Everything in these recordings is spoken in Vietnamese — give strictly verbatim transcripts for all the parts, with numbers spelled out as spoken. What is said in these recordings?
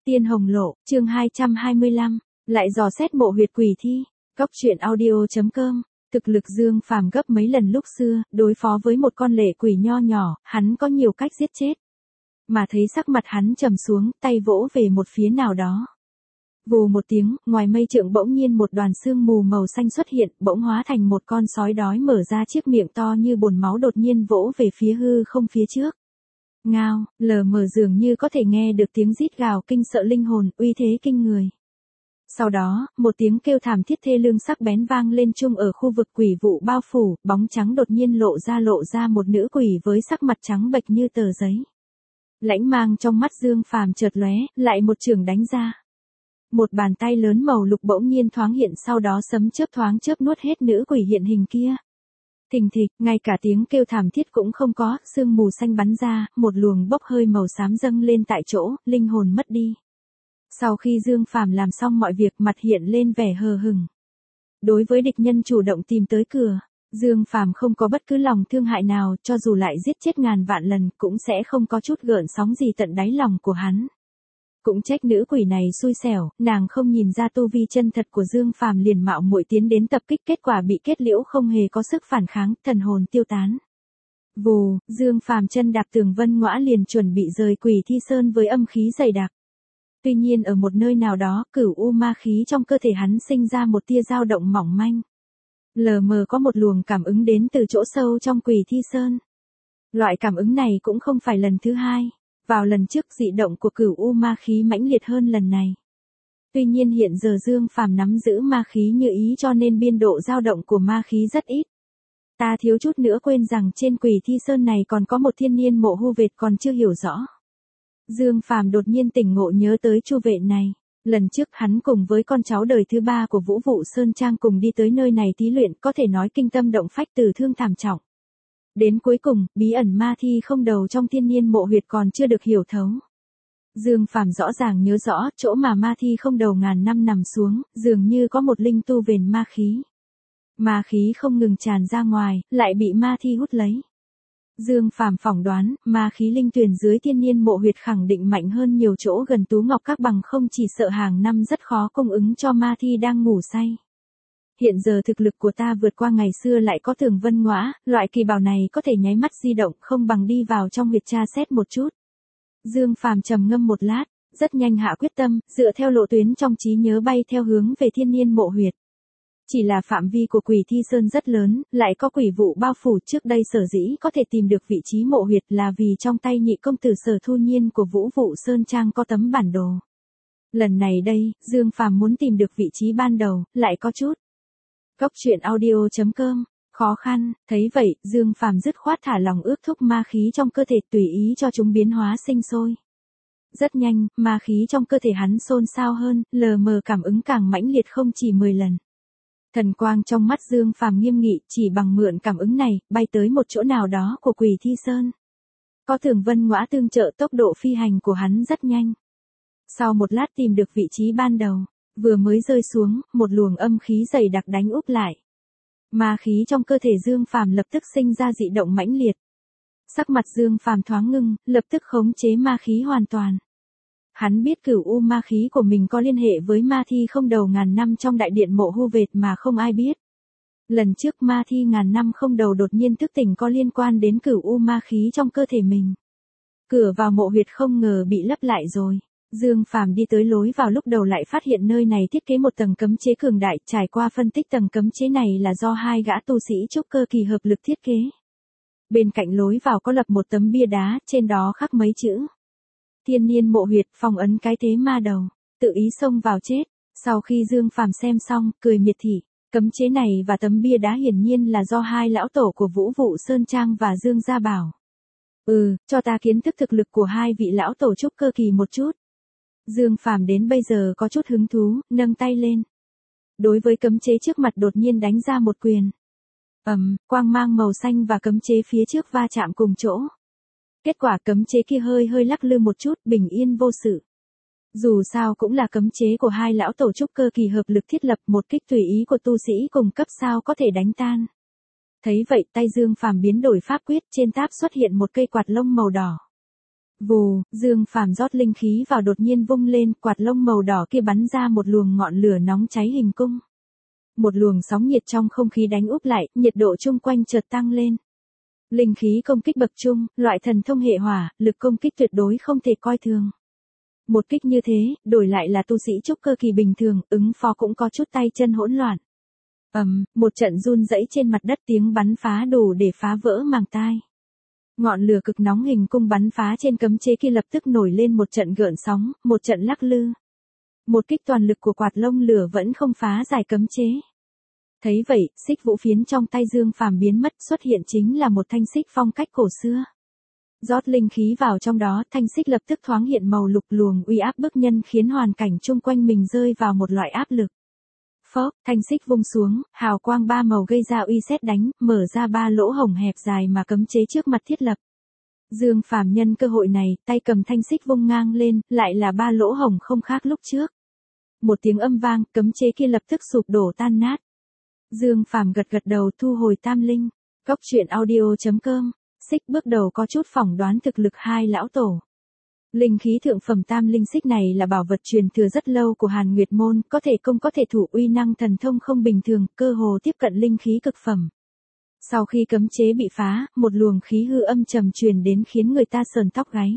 Tiên Hồng Lộ, chương hai trăm hai mươi lăm, lại dò xét mộ huyệt quỷ thi. Cóc truyện audio chấm com. Thực lực Dương Phàm gấp mấy lần lúc xưa, đối phó với một con lệ quỷ nho nhỏ, hắn có nhiều cách giết chết. Mà thấy sắc mặt hắn trầm xuống, tay vỗ về một phía nào đó. Vù một tiếng, ngoài mây trượng bỗng nhiên một đoàn sương mù màu xanh xuất hiện, bỗng hóa thành một con sói đói mở ra chiếc miệng to như bồn máu đột nhiên vỗ về phía hư không phía trước. Ngao, lờ mờ dường như có thể nghe được tiếng rít gào kinh sợ linh hồn, uy thế kinh người. Sau đó, một tiếng kêu thảm thiết thê lương sắc bén vang lên chung ở khu vực quỷ vụ bao phủ, bóng trắng đột nhiên lộ ra lộ ra một nữ quỷ với sắc mặt trắng bệch như tờ giấy. Lãnh mang trong mắt Dương Phàm chợt lóe, lại một chưởng đánh ra. Một bàn tay lớn màu lục bỗng nhiên thoáng hiện, sau đó sấm chớp thoáng chớp nuốt hết nữ quỷ hiện hình kia. Thình thịch, ngay cả tiếng kêu thảm thiết cũng không có, sương mù xanh bắn ra, một luồng bốc hơi màu xám dâng lên tại chỗ, linh hồn mất đi. Sau khi Dương Phàm làm xong mọi việc, mặt hiện lên vẻ hờ hững. Đối với địch nhân chủ động tìm tới cửa, Dương Phàm không có bất cứ lòng thương hại nào, cho dù lại giết chết ngàn vạn lần, cũng sẽ không có chút gợn sóng gì tận đáy lòng của hắn. Cũng trách nữ quỷ này xui xẻo, nàng không nhìn ra tu vi chân thật của Dương Phàm liền mạo muội tiến đến tập kích, kết quả bị kết liễu không hề có sức phản kháng, thần hồn tiêu tán. Vù, Dương Phàm chân đạp tường vân ngõa liền chuẩn bị rời quỷ thi sơn với âm khí dày đặc. Tuy nhiên ở một nơi nào đó, cửu u ma khí trong cơ thể hắn sinh ra một tia dao động mỏng manh. Lờ mờ có một luồng cảm ứng đến từ chỗ sâu trong quỷ thi sơn. Loại cảm ứng này cũng không phải lần thứ hai. Vào lần trước dị động của cửu u ma khí mãnh liệt hơn lần này. Tuy nhiên hiện giờ Dương Phàm nắm giữ ma khí như ý cho nên biên độ dao động của ma khí rất ít. Ta thiếu chút nữa quên rằng trên quỷ thi sơn này còn có một thiên niên mộ hu vệt còn chưa hiểu rõ. Dương Phàm đột nhiên tỉnh ngộ nhớ tới chu vệ này. Lần trước hắn cùng với con cháu đời thứ ba của Vũ Vụ Sơn Trang cùng đi tới nơi này thí luyện, có thể nói kinh tâm động phách, tử thương thảm trọng. Đến cuối cùng, bí ẩn ma thi không đầu trong thiên niên mộ huyệt còn chưa được hiểu thấu. Dương Phàm rõ ràng nhớ rõ, chỗ mà ma thi không đầu ngàn năm nằm xuống, dường như có một linh tu vền ma khí. Ma khí không ngừng tràn ra ngoài, lại bị ma thi hút lấy. Dương Phàm phỏng đoán, ma khí linh tuyền dưới thiên niên mộ huyệt khẳng định mạnh hơn nhiều chỗ gần Tú Ngọc Các, bằng không chỉ sợ hàng năm rất khó cung ứng cho ma thi đang ngủ say. Hiện giờ thực lực của ta vượt qua ngày xưa, lại có tường vân ngõa, loại kỳ bảo này có thể nháy mắt di động, không bằng đi vào trong huyệt tra xét một chút. Dương Phàm trầm ngâm một lát, rất nhanh hạ quyết tâm, dựa theo lộ tuyến trong trí nhớ bay theo hướng về thiên niên mộ huyệt. Chỉ là phạm vi của quỷ thi sơn rất lớn, lại có quỷ vụ bao phủ, trước đây sở dĩ có thể tìm được vị trí mộ huyệt là vì trong tay nhị công tử Sở Thu Nhiên của Vũ Vụ Sơn Trang có tấm bản đồ. Lần này đây, Dương Phàm muốn tìm được vị trí ban đầu, lại có chút. Cóc truyện audio chấm com, khó khăn, thấy vậy, Dương Phàm dứt khoát thả lòng ước thúc ma khí trong cơ thể, tùy ý cho chúng biến hóa sinh sôi. Rất nhanh, ma khí trong cơ thể hắn xôn xao hơn, lờ mờ cảm ứng càng mãnh liệt không chỉ mười lần. Thần quang trong mắt Dương Phàm nghiêm nghị, chỉ bằng mượn cảm ứng này, bay tới một chỗ nào đó của quỷ thi sơn. Có tường vân ngõa tương trợ, tốc độ phi hành của hắn rất nhanh. Sau một lát tìm được vị trí ban đầu. Vừa mới rơi xuống, một luồng âm khí dày đặc đánh úp lại. Ma khí trong cơ thể Dương Phàm lập tức sinh ra dị động mãnh liệt. Sắc mặt Dương Phàm thoáng ngưng, lập tức khống chế ma khí hoàn toàn. Hắn biết cửu u ma khí của mình có liên hệ với ma thi không đầu ngàn năm trong đại điện mộ hu vệt mà không ai biết. Lần trước ma thi ngàn năm không đầu đột nhiên thức tỉnh có liên quan đến cửu u ma khí trong cơ thể mình. Cửa vào mộ huyệt không ngờ bị lấp lại rồi. Dương Phàm đi tới lối vào, lúc đầu lại phát hiện nơi này thiết kế một tầng cấm chế cường đại, trải qua phân tích tầng cấm chế này là do hai gã tu sĩ trúc cơ kỳ hợp lực thiết kế. Bên cạnh lối vào có lập một tấm bia đá, trên đó khắc mấy chữ. Thiên niên mộ huyệt, phong ấn cái thế ma đầu, tự ý xông vào chết. Sau khi Dương Phàm xem xong, cười miệt thị, cấm chế này và tấm bia đá hiển nhiên là do hai lão tổ của Vũ Vụ Sơn Trang và Dương Gia Bảo. Ừ, cho ta kiến thức thực lực của hai vị lão tổ trúc cơ kỳ một chút. Dương Phàm đến bây giờ có chút hứng thú, nâng tay lên. Đối với cấm chế trước mặt đột nhiên đánh ra một quyền. Ầm, um, quang mang màu xanh và cấm chế phía trước va chạm cùng chỗ. Kết quả cấm chế kia hơi hơi lắc lư một chút, bình yên vô sự. Dù sao cũng là cấm chế của hai lão tổ trúc cơ kỳ hợp lực thiết lập, một kích tùy ý của tu sĩ cùng cấp sao có thể đánh tan. Thấy vậy, tay Dương Phàm biến đổi pháp quyết, trên táp xuất hiện một cây quạt lông màu đỏ. Vù, Dương Phàm rót linh khí vào đột nhiên vung lên, quạt lông màu đỏ kia bắn ra một luồng ngọn lửa nóng cháy hình cung. Một luồng sóng nhiệt trong không khí đánh úp lại, nhiệt độ chung quanh chợt tăng lên. Linh khí công kích bậc trung, loại thần thông hệ hỏa, lực công kích tuyệt đối không thể coi thường. Một kích như thế, đổi lại là tu sĩ trúc cơ kỳ bình thường, ứng phó cũng có chút tay chân hỗn loạn. Ầm, um, một trận run rẩy trên mặt đất, tiếng bắn phá đủ để phá vỡ màng tai. Ngọn lửa cực nóng hình cung bắn phá trên cấm chế kia lập tức nổi lên một trận gợn sóng, một trận lắc lư. Một kích toàn lực của quạt lông lửa vẫn không phá giải cấm chế. Thấy vậy, xích vũ phiến trong tay Dương Phàm biến mất, xuất hiện chính là một thanh xích phong cách cổ xưa. Rót linh khí vào trong đó, thanh xích lập tức thoáng hiện màu lục, luồng uy áp bức nhân khiến hoàn cảnh chung quanh mình rơi vào một loại áp lực. Phốc, thanh xích vung xuống, hào quang ba màu gây ra uy sét đánh, mở ra ba lỗ hổng hẹp dài mà cấm chế trước mặt thiết lập. Dương Phàm nhân cơ hội này, tay cầm thanh xích vung ngang lên, lại là ba lỗ hổng không khác lúc trước. Một tiếng âm vang, cấm chế kia lập tức sụp đổ tan nát. Dương Phàm gật gật đầu, thu hồi tam linh. Góc truyện audio chấm com. Xích bước đầu có chút phỏng đoán thực lực hai lão tổ. Linh khí thượng phẩm tam linh xích này là bảo vật truyền thừa rất lâu của Hàn Nguyệt môn, có thể công có thể thủ, uy năng thần thông không bình thường, cơ hồ tiếp cận linh khí cực phẩm. Sau khi cấm chế bị phá, một luồng khí hư âm trầm truyền đến khiến người ta sờn tóc gáy.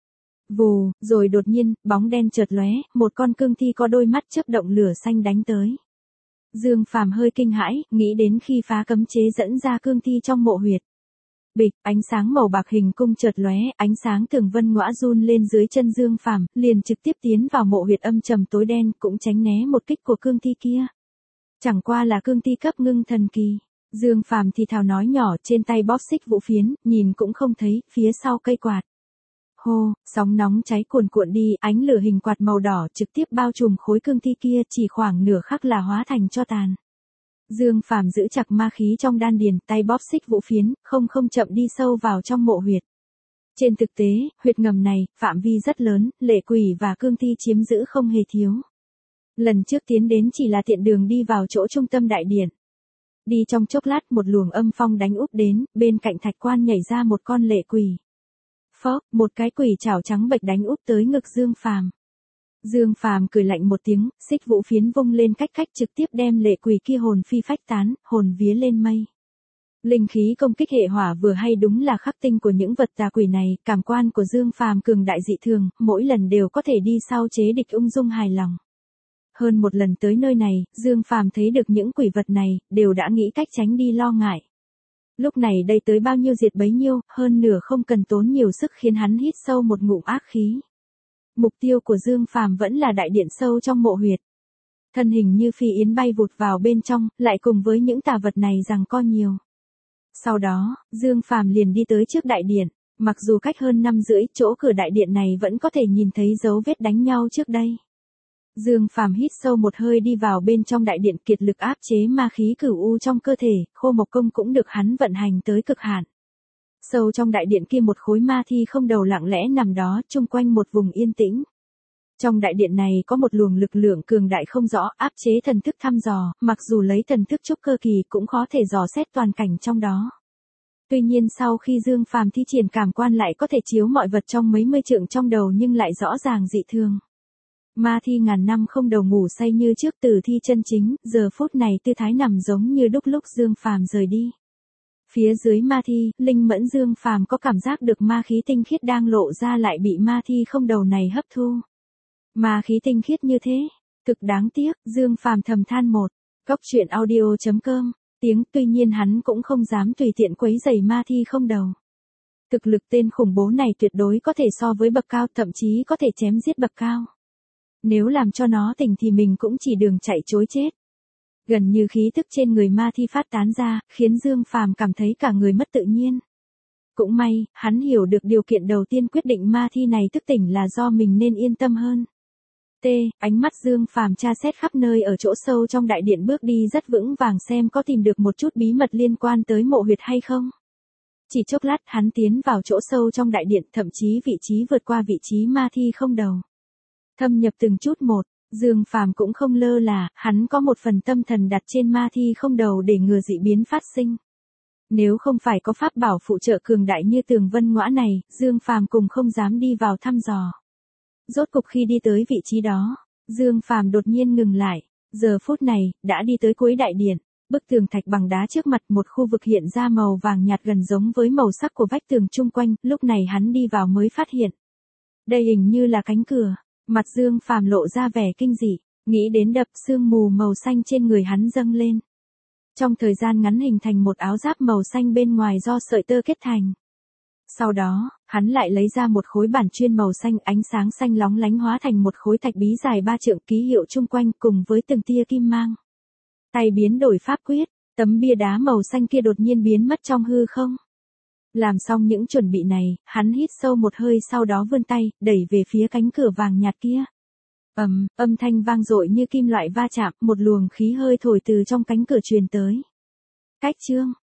Vù, rồi đột nhiên, bóng đen chợt lóe, một con cương thi có đôi mắt chớp động lửa xanh đánh tới. Dương Phàm hơi kinh hãi, nghĩ đến khi phá cấm chế dẫn ra cương thi trong mộ huyệt. Bịch, ánh sáng màu bạc hình cung chợt lóe, ánh sáng tường vân ngõa run lên dưới chân Dương Phàm, liền trực tiếp tiến vào mộ huyệt âm trầm tối đen, cũng tránh né một kích của cương thi kia. Chẳng qua là cương thi cấp ngưng thần kỳ. Dương Phàm thì thào nói nhỏ, trên tay bóp xích vũ phiến, nhìn cũng không thấy, phía sau cây quạt. Hô, sóng nóng cháy cuồn cuộn đi, ánh lửa hình quạt màu đỏ trực tiếp bao trùm khối cương thi kia, chỉ khoảng nửa khắc là hóa thành tro tàn. Dương Phàm giữ chặt ma khí trong đan điền, tay bóp xích vũ phiến, không không chậm đi sâu vào trong mộ huyệt. Trên thực tế, huyệt ngầm này, phạm vi rất lớn, lệ quỷ và cương thi chiếm giữ không hề thiếu. Lần trước tiến đến chỉ là tiện đường đi vào chỗ trung tâm đại điện. Đi trong chốc lát một luồng âm phong đánh úp đến, bên cạnh thạch quan nhảy ra một con lệ quỷ. Phốc, một cái quỷ chảo trắng bệch đánh úp tới ngực Dương Phàm. Dương Phàm cười lạnh một tiếng, xích vũ phiến vung lên cách cách trực tiếp đem lệ quỷ kia hồn phi phách tán, hồn vía lên mây. Linh khí công kích hệ hỏa vừa hay đúng là khắc tinh của những vật tà quỷ này, cảm quan của Dương Phàm cường đại dị thường, mỗi lần đều có thể đi sau chế địch ung dung hài lòng. Hơn một lần tới nơi này, Dương Phàm thấy được những quỷ vật này, đều đã nghĩ cách tránh đi lo ngại. Lúc này đây tới bao nhiêu diệt bấy nhiêu, hơn nửa không cần tốn nhiều sức khiến hắn hít sâu một ngụm ác khí. Mục tiêu của Dương Phàm vẫn là đại điện sâu trong mộ huyệt. Thân hình như phi yến bay vụt vào bên trong, lại cùng với những tà vật này giằng co nhiều. Sau đó, Dương Phàm liền đi tới trước đại điện, mặc dù cách hơn năm rưỡi, chỗ cửa đại điện này vẫn có thể nhìn thấy dấu vết đánh nhau trước đây. Dương Phàm hít sâu một hơi đi vào bên trong đại điện, kiệt lực áp chế ma khí cửu u trong cơ thể, khô mộc công cũng được hắn vận hành tới cực hạn. Sâu trong đại điện kia một khối ma thi không đầu lặng lẽ nằm đó, chung quanh một vùng yên tĩnh. Trong đại điện này có một luồng lực lượng cường đại không rõ, áp chế thần thức thăm dò, mặc dù lấy thần thức trúc cơ kỳ cũng khó thể dò xét toàn cảnh trong đó. Tuy nhiên sau khi Dương Phàm thi triển cảm quan lại có thể chiếu mọi vật trong mấy mươi trượng trong đầu nhưng lại rõ ràng dị thường. Ma thi ngàn năm không đầu ngủ say như trước, tử thi chân chính, giờ phút này tư thái nằm giống như đúc lúc Dương Phàm rời đi. Phía dưới ma thi, linh mẫn Dương Phàm có cảm giác được ma khí tinh khiết đang lộ ra lại bị ma thi không đầu này hấp thu. Ma khí tinh khiết như thế, thực đáng tiếc, Dương Phàm thầm than một. Góc truyện audio chấm com, tiếng, tuy nhiên hắn cũng không dám tùy tiện quấy rầy ma thi không đầu. Thực lực tên khủng bố này tuyệt đối có thể so với bậc cao, thậm chí có thể chém giết bậc cao. Nếu làm cho nó tỉnh thì mình cũng chỉ đường chạy trối chết. Gần như khí tức trên người ma thi phát tán ra, khiến Dương Phàm cảm thấy cả người mất tự nhiên. Cũng may, hắn hiểu được điều kiện đầu tiên quyết định ma thi này thức tỉnh là do mình nên yên tâm hơn. T, ánh mắt Dương Phàm tra xét khắp nơi ở chỗ sâu trong đại điện, bước đi rất vững vàng xem có tìm được một chút bí mật liên quan tới mộ huyệt hay không. Chỉ chốc lát hắn tiến vào chỗ sâu trong đại điện, thậm chí vị trí vượt qua vị trí ma thi không đầu. Thâm nhập từng chút một, Dương Phàm cũng không lơ là, hắn có một phần tâm thần đặt trên ma thi không đầu để ngừa dị biến phát sinh. Nếu không phải có pháp bảo phụ trợ cường đại như tường vân ngõa này, Dương Phàm cùng không dám đi vào thăm dò. Rốt cục khi đi tới vị trí đó, Dương Phàm đột nhiên ngừng lại. Giờ phút này, đã đi tới cuối đại điện. Bức tường thạch bằng đá trước mặt, một khu vực hiện ra màu vàng nhạt gần giống với màu sắc của vách tường chung quanh, lúc này hắn đi vào mới phát hiện. Đây hình như là cánh cửa, mặt Dương Phàm lộ ra vẻ kinh dị, nghĩ đến đập sương mù màu xanh trên người hắn dâng lên. Trong thời gian ngắn hình thành một áo giáp màu xanh bên ngoài do sợi tơ kết thành. Sau đó, hắn lại lấy ra một khối bản chuyên màu xanh ánh sáng xanh lóng lánh hóa thành một khối thạch bí dài ba trượng ký hiệu chung quanh cùng với từng tia kim mang. Tay biến đổi pháp quyết, tấm bia đá màu xanh kia đột nhiên biến mất trong hư không. Làm xong những chuẩn bị này, hắn hít sâu một hơi sau đó vươn tay, đẩy về phía cánh cửa vàng nhạt kia. Ầm, âm thanh vang dội như kim loại va chạm, một luồng khí hơi thổi từ trong cánh cửa truyền tới. Cách chương